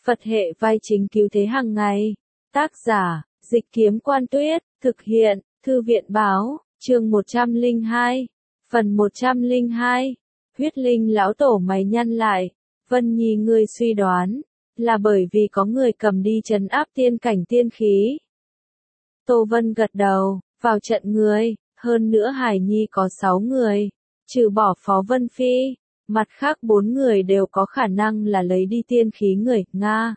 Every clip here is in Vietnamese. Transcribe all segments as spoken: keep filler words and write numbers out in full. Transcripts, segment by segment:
Phật hệ vai chính cứu thế hàng ngày. Tác giả, Dịch Kiếm Quan Tuyết, thực hiện, Thư viện Báo, chương một trăm lẻ hai, phần một trăm lẻ hai. Huyết Linh lão tổ mày nhăn lại, Vân Nhi ngươi suy đoán, là bởi vì có người cầm đi trấn áp tiên cảnh tiên khí. Tô Vân gật đầu, vào trận người, hơn nữa Hải Nhi có sáu người, trừ bỏ Phó Vân Phi, mặt khác bốn người đều có khả năng là lấy đi tiên khí người, Nga.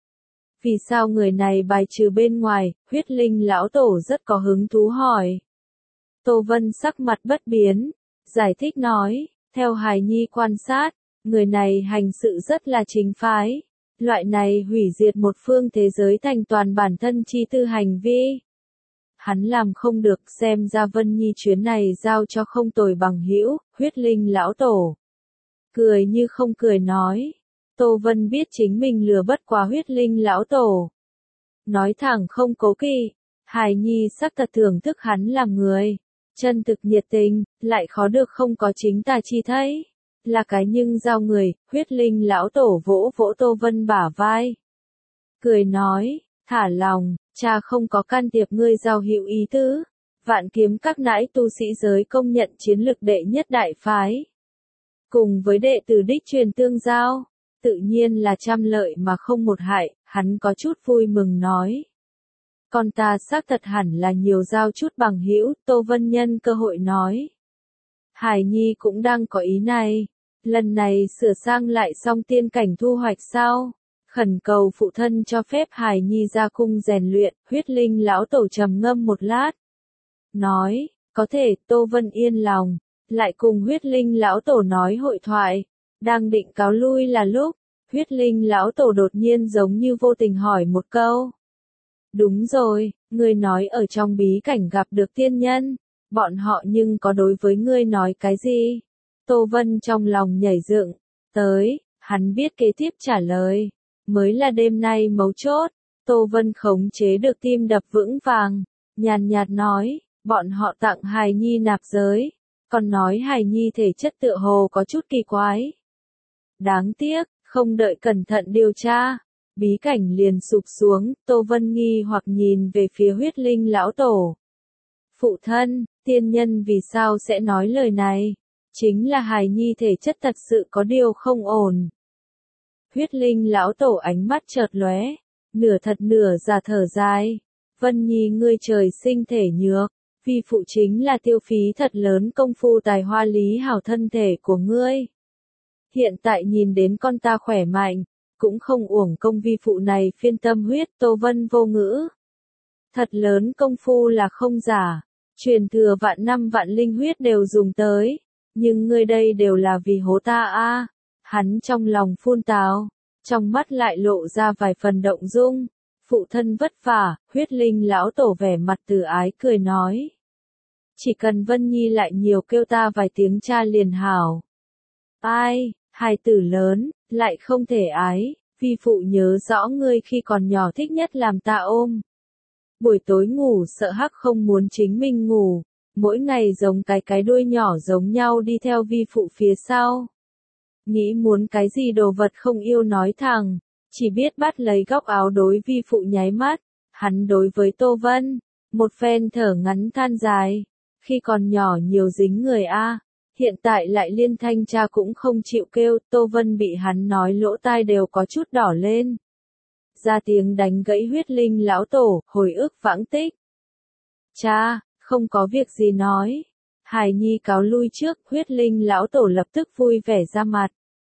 Vì sao người này bài trừ bên ngoài, Huyết Linh lão tổ rất có hứng thú hỏi. Tô Vân sắc mặt bất biến, giải thích nói, theo Hải Nhi quan sát, người này hành sự rất là chính phái, loại này hủy diệt một phương thế giới thành toàn bản thân chi tư hành vi. Hắn làm không được, xem ra Vân Nhi chuyến này giao cho không tồi bằng hữu, Huyết Linh lão tổ. Cười như không cười nói, Tô Vân biết chính mình lừa bất quá Huyết Linh lão tổ. Nói thẳng không cố kỵ, Hải Nhi sắc thật thưởng thức hắn làm người, chân thực nhiệt tình, lại khó được không có chính tà chi thấy, là cái nhưng giao người, Huyết Linh lão tổ vỗ vỗ Tô Vân bả vai. Cười nói, thả lòng, cha không có can thiệp ngươi giao hữu ý tứ, Vạn Kiếm các nãi tu sĩ giới công nhận chiến lực đệ nhất đại phái. Cùng với đệ tử đích truyền tương giao, tự nhiên là trăm lợi mà không một hại, hắn có chút vui mừng nói. Con ta xác thật hẳn là nhiều giao chút bằng hữu, Tô Vân nhân cơ hội nói. Hải Nhi cũng đang có ý này, lần này sửa sang lại xong tiên cảnh thu hoạch sao, khẩn cầu phụ thân cho phép Hải Nhi ra cung rèn luyện, Huyết Linh lão tổ trầm ngâm một lát. Nói, có thể, Tô Vân yên lòng, lại cùng Huyết Linh lão tổ nói hội thoại, đang định cáo lui là lúc, Huyết Linh lão tổ đột nhiên giống như vô tình hỏi một câu. Đúng rồi, ngươi nói ở trong bí cảnh gặp được tiên nhân, bọn họ nhưng có đối với ngươi nói cái gì? Tô Vân trong lòng nhảy dựng, tới, hắn biết kế tiếp trả lời, mới là đêm nay mấu chốt, Tô Vân khống chế được tim đập vững vàng, nhàn nhạt nói, bọn họ tặng Hải Nhi nạp giới, còn nói Hải Nhi thể chất tựa hồ có chút kỳ quái. Đáng tiếc, không đợi cẩn thận điều tra, bí cảnh liền sụp xuống, Tô Vân nghi hoặc nhìn về phía Huyết Linh lão tổ. Phụ thân, tiên nhân vì sao sẽ nói lời này? Chính là Hải Nhi thể chất thật sự có điều không ổn. Huyết Linh lão tổ ánh mắt chợt lóe, nửa thật nửa giả thở dài. Vân Nhi ngươi trời sinh thể nhược, vi phụ chính là tiêu phí thật lớn công phu tài hoa lý hảo thân thể của ngươi. Hiện tại nhìn đến con ta khỏe mạnh, cũng không uổng công vi phụ này phiên tâm huyết, Tô Vân vô ngữ. Thật lớn công phu là không giả, truyền thừa vạn năm vạn linh huyết đều dùng tới, nhưng ngươi đây đều là vì hố ta a. Hắn trong lòng phun tào, trong mắt lại lộ ra vài phần động dung. Phụ thân vất vả, Huyết Linh lão tổ vẻ mặt từ ái cười nói. Chỉ cần Vân Nhi lại nhiều kêu ta vài tiếng cha liền hảo. Ai, hài tử lớn, lại không thể ái, vi phụ nhớ rõ ngươi khi còn nhỏ thích nhất làm ta ôm. Buổi tối ngủ sợ hắc không muốn chính mình ngủ, mỗi ngày giống cái cái đuôi nhỏ giống nhau đi theo vi phụ phía sau. Nghĩ muốn cái gì đồ vật không yêu nói thẳng, chỉ biết bắt lấy góc áo đối vi phụ nháy mắt, hắn đối với Tô Vân, một phen thở ngắn than dài, khi còn nhỏ nhiều dính người a, hiện tại lại liên thanh cha cũng không chịu kêu, Tô Vân bị hắn nói lỗ tai đều có chút đỏ lên. Ra tiếng đánh gãy Huyết Linh lão tổ, hồi ức vãng tích. Cha, không có việc gì nói. Hải Nhi cáo lui trước, Huyết Linh lão tổ lập tức vui vẻ ra mặt.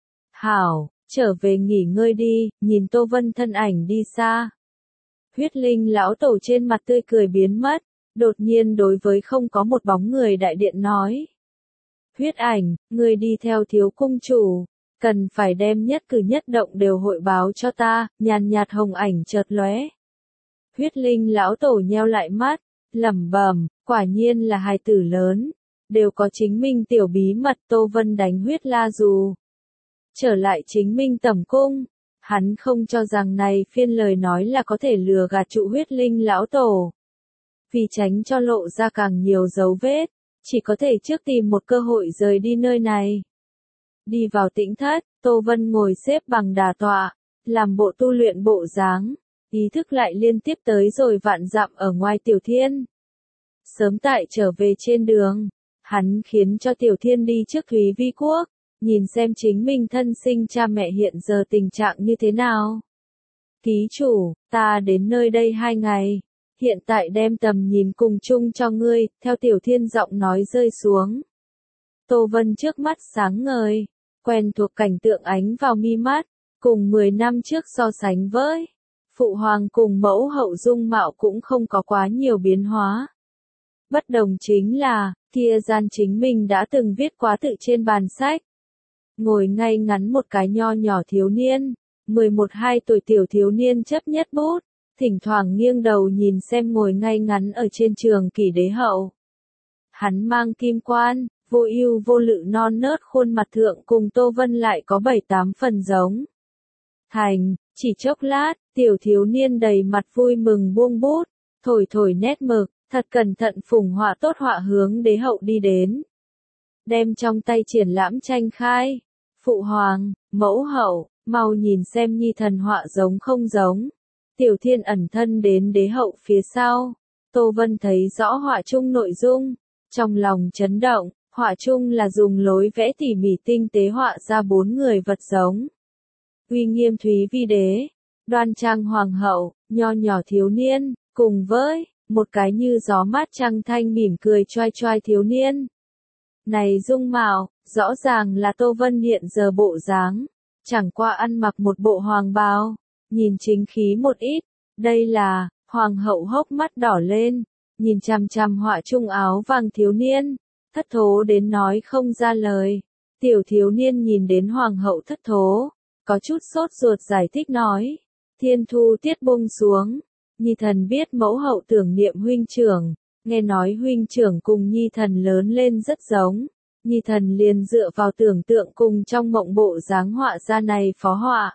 Hảo, trở về nghỉ ngơi đi, nhìn Tô Vân thân ảnh đi xa. Huyết Linh lão tổ trên mặt tươi cười biến mất, đột nhiên đối với không có một bóng người đại điện nói. Huyết ảnh, người đi theo thiếu cung chủ, cần phải đem nhất cử nhất động đều hội báo cho ta, nhàn nhạt hồng ảnh chợt lóe. Huyết Linh lão tổ nheo lại mắt, lẩm bẩm, quả nhiên là hài tử lớn, đều có chính mình tiểu bí mật. Tô Vân đánh huyết la dù. Trở lại chính minh tẩm cung, hắn không cho rằng này phiên lời nói là có thể lừa gạt trụ Huyết Linh lão tổ. Vì tránh cho lộ ra càng nhiều dấu vết, chỉ có thể trước tìm một cơ hội rời đi nơi này. Đi vào tĩnh thất, Tô Vân ngồi xếp bằng đà tọa, làm bộ tu luyện bộ dáng, ý thức lại liên tiếp tới rồi vạn dặm ở ngoài Tiểu Thiên. Sớm tại trở về trên đường, hắn khiến cho Tiểu Thiên đi trước Thúy Vi Quốc, nhìn xem chính mình thân sinh cha mẹ hiện giờ tình trạng như thế nào. Ký chủ, ta đến nơi đây hai ngày, hiện tại đem tầm nhìn cùng chung cho ngươi, theo Tiểu Thiên giọng nói rơi xuống. Tô Vân trước mắt sáng ngời, quen thuộc cảnh tượng ánh vào mi mắt, cùng mười năm trước so sánh với, phụ hoàng cùng mẫu hậu dung mạo cũng không có quá nhiều biến hóa. Bất đồng chính là, kia gian chính mình đã từng viết quá tự trên bàn sách. Ngồi ngay ngắn một cái nho nhỏ thiếu niên, mười một hai tuổi tiểu thiếu niên chấp nhất bút, thỉnh thoảng nghiêng đầu nhìn xem ngồi ngay ngắn ở trên trường kỷ đế hậu. Hắn mang kim quan, vô ưu vô lự non nớt khuôn mặt thượng cùng Tô Vân lại có bảy tám phần giống. Thành, chỉ chốc lát, tiểu thiếu niên đầy mặt vui mừng buông bút, thổi thổi nét mực, thật cẩn thận phùng họa tốt họa hướng đế hậu đi đến. Đem trong tay triển lãm tranh khai, phụ hoàng, mẫu hậu, mau nhìn xem nhi thần họa giống không giống. Tiểu Thiên ẩn thân đến đế hậu phía sau, Tô Vân thấy rõ họa chung nội dung, trong lòng chấn động, họa chung là dùng lối vẽ tỉ mỉ tinh tế họa ra bốn người vật giống. Uy nghiêm Thúy Vi đế, đoan trang hoàng hậu, nho nhỏ thiếu niên, cùng với một cái như gió mát trăng thanh mỉm cười choai choai thiếu niên. Này dung mạo, rõ ràng là Tô Vân hiện giờ bộ dáng, chẳng qua ăn mặc một bộ hoàng bào, nhìn chính khí một ít, đây là, hoàng hậu hốc mắt đỏ lên, nhìn chằm chằm họa chung áo vàng thiếu niên, thất thố đến nói không ra lời. Tiểu thiếu niên nhìn đến hoàng hậu thất thố, có chút sốt ruột giải thích nói, thiên thu tiết buông xuống, nhi thần biết mẫu hậu tưởng niệm huynh trưởng, nghe nói huynh trưởng cùng nhi thần lớn lên rất giống, nhi thần liền dựa vào tưởng tượng cùng trong mộng bộ dáng họa ra này phó họa.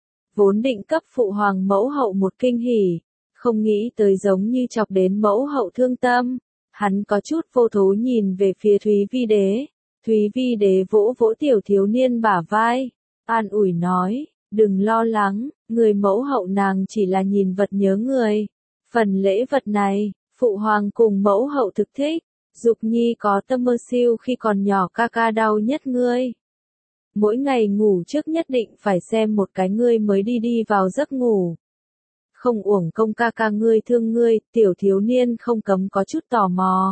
Vốn định cấp phụ hoàng mẫu hậu một kinh hỉ, không nghĩ tới giống như chọc đến mẫu hậu thương tâm, hắn có chút vô thố nhìn về phía Thúy Vi đế, Thúy Vi đế vỗ vỗ tiểu thiếu niên bả vai, an ủi nói, đừng lo lắng, người mẫu hậu nàng chỉ là nhìn vật nhớ người, phần lễ vật này, phụ hoàng cùng mẫu hậu thực thích, Dục Nhi có tâm mơ siêu khi còn nhỏ ca ca đau nhất ngươi. Mỗi ngày ngủ trước nhất định phải xem một cái ngươi mới đi đi vào giấc ngủ. Không uổng công ca ca ngươi thương ngươi, tiểu thiếu niên không cấm có chút tò mò.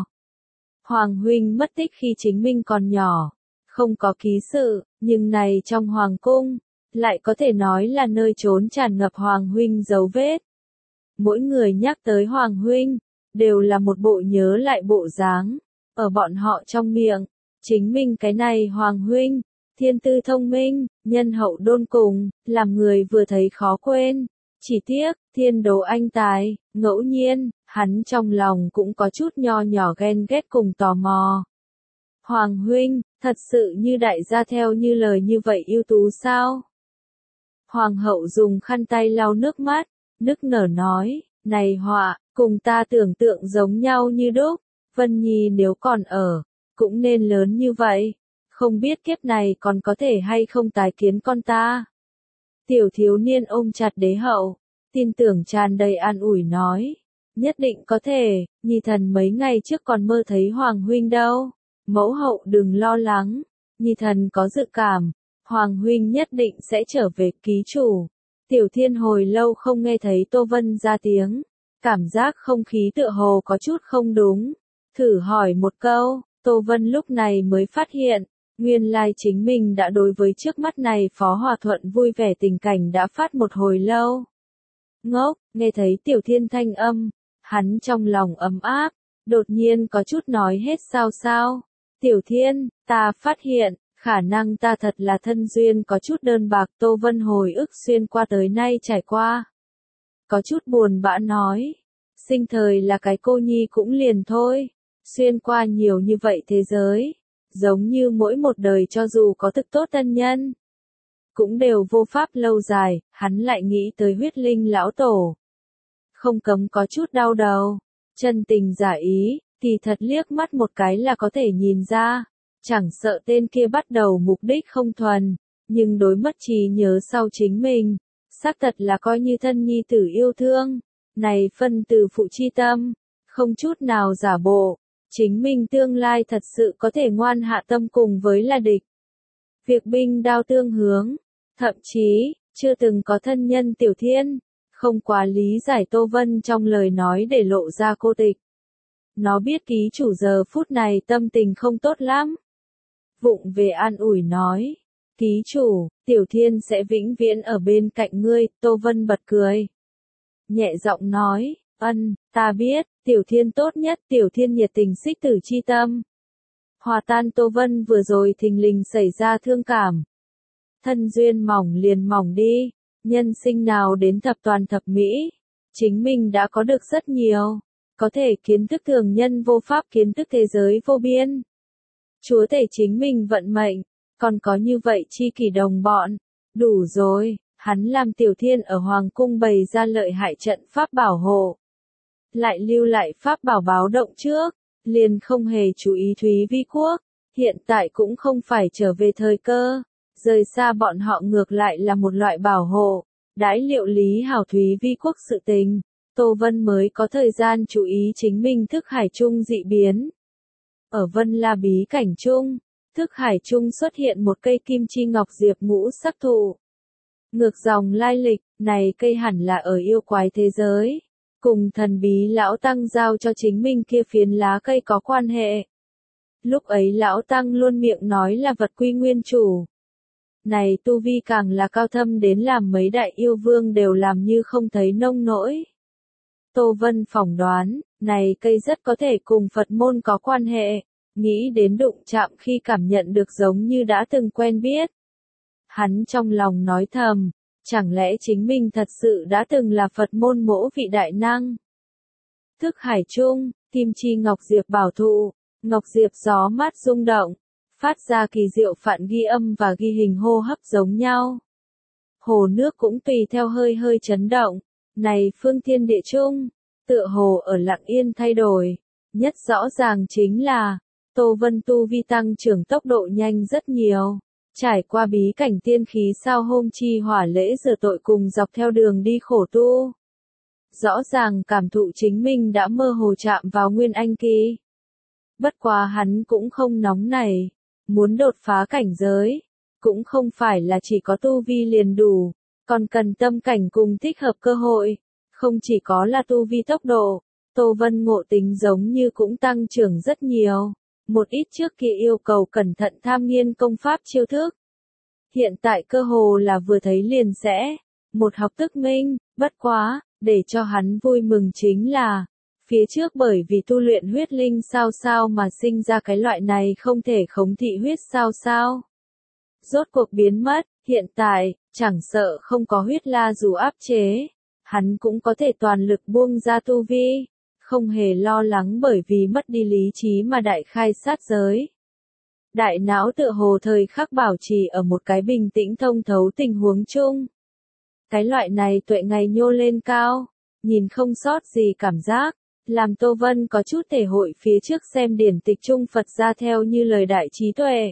Hoàng huynh mất tích khi chính mình còn nhỏ, không có ký sự, nhưng này trong hoàng cung, lại có thể nói là nơi trốn tràn ngập hoàng huynh dấu vết. Mỗi người nhắc tới hoàng huynh, đều là một bộ nhớ lại bộ dáng, ở bọn họ trong miệng, chính mình cái này hoàng huynh, thiên tư thông minh, nhân hậu đôn cùng, làm người vừa thấy khó quên. Chỉ tiếc, thiên đố anh tài, ngẫu nhiên, hắn trong lòng cũng có chút nho nhỏ ghen ghét cùng tò mò. Hoàng huynh, thật sự như đại gia theo như lời như vậy ưu tú sao? Hoàng hậu dùng khăn tay lau nước mắt, nức nở nói, này họa, cùng ta tưởng tượng giống nhau như đúc, Vân Nhi nếu còn ở, cũng nên lớn như vậy, không biết kiếp này còn có thể hay không tái kiến con ta. Tiểu thiếu niên ôm chặt đế hậu, tin tưởng tràn đầy an ủi nói, nhất định có thể, nhi thần mấy ngày trước còn mơ thấy Hoàng huynh đâu, mẫu hậu đừng lo lắng, nhi thần có dự cảm, Hoàng huynh nhất định sẽ trở về. Ký chủ. Tiểu Thiên hồi lâu không nghe thấy Tô Vân ra tiếng, cảm giác không khí tựa hồ có chút không đúng, thử hỏi một câu, Tô Vân lúc này mới phát hiện, nguyên lai chính mình đã đối với trước mắt này Phó Hòa Thuận vui vẻ tình cảnh đã phát một hồi lâu. Ngốc, nghe thấy Tiểu Thiên thanh âm, hắn trong lòng ấm áp, đột nhiên có chút nói hết sao sao. Tiểu Thiên, ta phát hiện, khả năng ta thật là thân duyên có chút đơn bạc. Tô Vân hồi ức xuyên qua tới nay trải qua. Có chút buồn bã nói, sinh thời là cái cô nhi cũng liền thôi, xuyên qua nhiều như vậy thế giới, giống như mỗi một đời cho dù có thực tốt tân nhân, cũng đều vô pháp lâu dài. Hắn lại nghĩ tới huyết linh lão tổ, không cấm có chút đau đầu, chân tình giả ý, kỳ thật liếc mắt một cái là có thể nhìn ra, chẳng sợ tên kia bắt đầu mục đích không thuần, nhưng đối mất trí nhớ sau chính mình, xác thật là coi như thân nhi tử yêu thương, này phân từ phụ chi tâm, không chút nào giả bộ, chính mình tương lai thật sự có thể ngoan hạ tâm cùng với là địch. Việc binh đao tương hướng, thậm chí, chưa từng có thân nhân Tiểu Thiên, không quá lý giải Tô Vân trong lời nói để lộ ra cô tịch. Nó biết ký chủ giờ phút này tâm tình không tốt lắm. Vụng về an ủi nói, ký chủ, Tiểu Thiên sẽ vĩnh viễn ở bên cạnh ngươi. Tô Vân bật cười. Nhẹ giọng nói, ân, ta biết, Tiểu Thiên tốt nhất. Tiểu Thiên nhiệt tình xích tử chi tâm. Hòa tan Tô Vân vừa rồi thình lình xảy ra thương cảm. Thân duyên mỏng liền mỏng đi, nhân sinh nào đến thập toàn thập mỹ, chính mình đã có được rất nhiều, có thể kiến thức thường nhân vô pháp kiến thức thế giới vô biên. Chúa tể chính mình vận mệnh, còn có như vậy chi kỷ đồng bọn, đủ rồi, hắn làm Tiểu Thiên ở Hoàng cung bày ra lợi hại trận pháp bảo hộ. Lại lưu lại pháp bảo báo động trước, liền không hề chú ý Thúy Vi Quốc, hiện tại cũng không phải trở về thời cơ. Rời xa bọn họ ngược lại là một loại bảo hộ, đãi liệu lý hảo Thúy Vi Quốc sự tình, Tô Vân mới có thời gian chú ý chính mình thức hải chung dị biến. Ở Vân La bí cảnh chung, thức hải chung xuất hiện một cây kim chi ngọc diệp ngũ sắc thụ. Ngược dòng lai lịch, này cây hẳn là ở yêu quái thế giới, cùng thần bí lão tăng giao cho chính mình kia phiến lá cây có quan hệ. Lúc ấy lão tăng luôn miệng nói là vật quy nguyên chủ. Này tu vi càng là cao thâm đến làm mấy đại yêu vương đều làm như không thấy nông nỗi. Tô Vân phỏng đoán, này cây rất có thể cùng Phật môn có quan hệ, nghĩ đến đụng chạm khi cảm nhận được giống như đã từng quen biết. Hắn trong lòng nói thầm, chẳng lẽ chính mình thật sự đã từng là Phật môn mỗ vị đại năng. Thức hải chung, kim chi ngọc diệp bảo thụ, ngọc diệp gió mát rung động. Phát ra kỳ diệu phản ghi âm và ghi hình hô hấp giống nhau. Hồ nước cũng tùy theo hơi hơi chấn động. Này phương thiên địa chung, tựa hồ ở lặng yên thay đổi. Nhất rõ ràng chính là, Tô Vân tu vi tăng trưởng tốc độ nhanh rất nhiều. Trải qua bí cảnh tiên khí sao hôm chi hỏa lễ rửa tội cùng dọc theo đường đi khổ tu. Rõ ràng cảm thụ chính mình đã mơ hồ chạm vào nguyên anh kỳ. Bất quá hắn cũng không nóng nảy. Muốn đột phá cảnh giới, cũng không phải là chỉ có tu vi liền đủ, còn cần tâm cảnh cùng thích hợp cơ hội, không chỉ có là tu vi tốc độ, Tô Vân ngộ tính giống như cũng tăng trưởng rất nhiều, một ít trước kia yêu cầu cẩn thận tham nghiên công pháp chiêu thức. Hiện tại cơ hồ là vừa thấy liền sẽ, một học tức minh, bất quá, để cho hắn vui mừng chính là, phía trước bởi vì tu luyện huyết linh sao sao mà sinh ra cái loại này không thể khống thị huyết sao sao. Rốt cuộc biến mất, hiện tại, chẳng sợ không có huyết la dù áp chế, hắn cũng có thể toàn lực buông ra tu vi, không hề lo lắng bởi vì mất đi lý trí mà đại khai sát giới. Đại não tựa hồ thời khắc bảo trì ở một cái bình tĩnh thông thấu tình huống chung. Cái loại này tuệ ngày nhô lên cao, nhìn không sót gì cảm giác. Làm Tô Vân có chút thể hội phía trước xem điển tịch trung Phật ra theo như lời đại trí tuệ.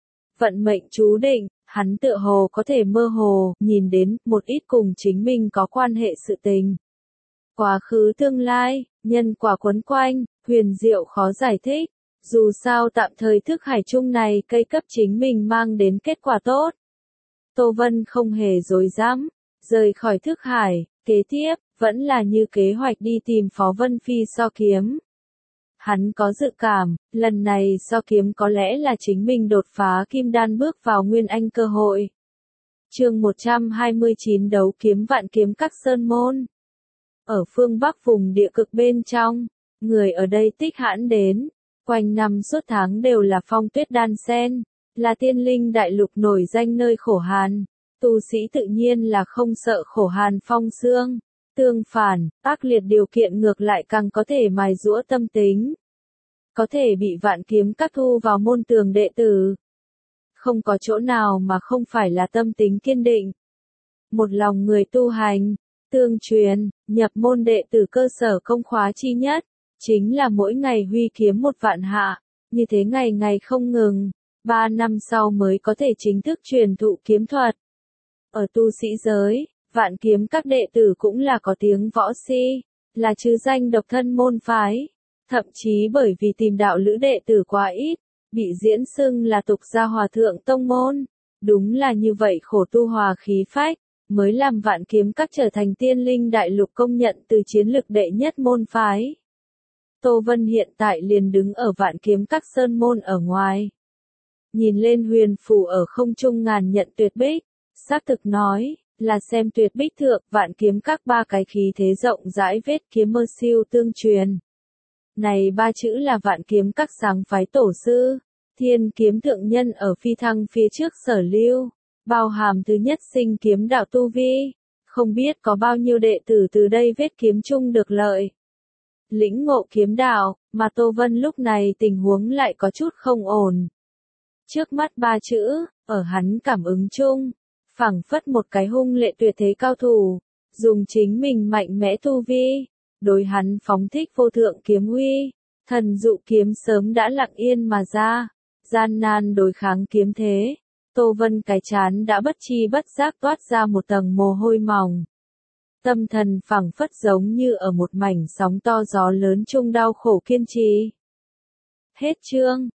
Vận mệnh chú định, hắn tựa hồ có thể mơ hồ, nhìn đến, một ít cùng chính mình có quan hệ sự tình. Quá khứ tương lai, nhân quả quấn quanh, huyền diệu khó giải thích. Dù sao tạm thời thức hải chung này cây cấp chính mình mang đến kết quả tốt. Tô Vân không hề dối dám, rời khỏi thức hải, kế tiếp. Vẫn là như kế hoạch đi tìm Phó Vân Phi so kiếm. Hắn có dự cảm, lần này so kiếm có lẽ là chính mình đột phá kim đan bước vào nguyên anh cơ hội. Chương một trăm hai mươi chín đấu kiếm vạn kiếm các sơn môn. Ở phương Bắc vùng địa cực bên trong, người ở đây tích hãn đến, quanh năm suốt tháng đều là phong tuyết đan sen, là tiên linh đại lục nổi danh nơi khổ hàn. Tu sĩ tự nhiên là không sợ khổ hàn phong xương. Tương phản, ác liệt điều kiện ngược lại càng có thể mài giũa tâm tính. Có thể bị vạn kiếm các thu vào môn tường đệ tử. Không có chỗ nào mà không phải là tâm tính kiên định. Một lòng người tu hành, tương truyền, nhập môn đệ tử cơ sở công khóa chi nhất, chính là mỗi ngày huy kiếm một vạn hạ, như thế ngày ngày không ngừng, ba năm sau mới có thể chính thức truyền thụ kiếm thuật. Ở tu sĩ giới, Vạn kiếm các đệ tử cũng là có tiếng võ si, là chứ danh độc thân môn phái. Thậm chí bởi vì tìm đạo lữ đệ tử quá ít, bị diễn xưng là tục gia hòa thượng tông môn. Đúng là như vậy khổ tu hòa khí phách, mới làm vạn kiếm các trở thành tiên linh đại lục công nhận từ chiến lực đệ nhất môn phái. Tô Vân hiện tại liền đứng ở vạn kiếm các sơn môn ở ngoài. Nhìn lên huyền phù ở không trung ngàn nhận tuyệt bích, xác thực nói, là xem tuyệt bích thượng vạn kiếm các ba cái khí thế rộng rãi vết kiếm mơ siêu tương truyền. Này ba chữ là vạn kiếm các sáng phái tổ sư, thiên kiếm thượng nhân ở phi thăng phía trước sở lưu, bao hàm thứ nhất sinh kiếm đạo tu vi, không biết có bao nhiêu đệ tử từ đây vết kiếm chung được lợi. Lĩnh ngộ kiếm đạo, mà Tô Vân lúc này tình huống lại có chút không ổn. Trước mắt ba chữ, ở hắn cảm ứng chung, phảng phất một cái hung lệ tuyệt thế cao thủ, dùng chính mình mạnh mẽ tu vi, đối hắn phóng thích vô thượng kiếm uy, thần dụ kiếm sớm đã lặng yên mà ra, gian nan đối kháng kiếm thế. Tô Vân cái chán đã bất chi bất giác toát ra một tầng mồ hôi mỏng. Tâm thần phảng phất giống như ở một mảnh sóng to gió lớn chung đau khổ kiên trì. Hết chương.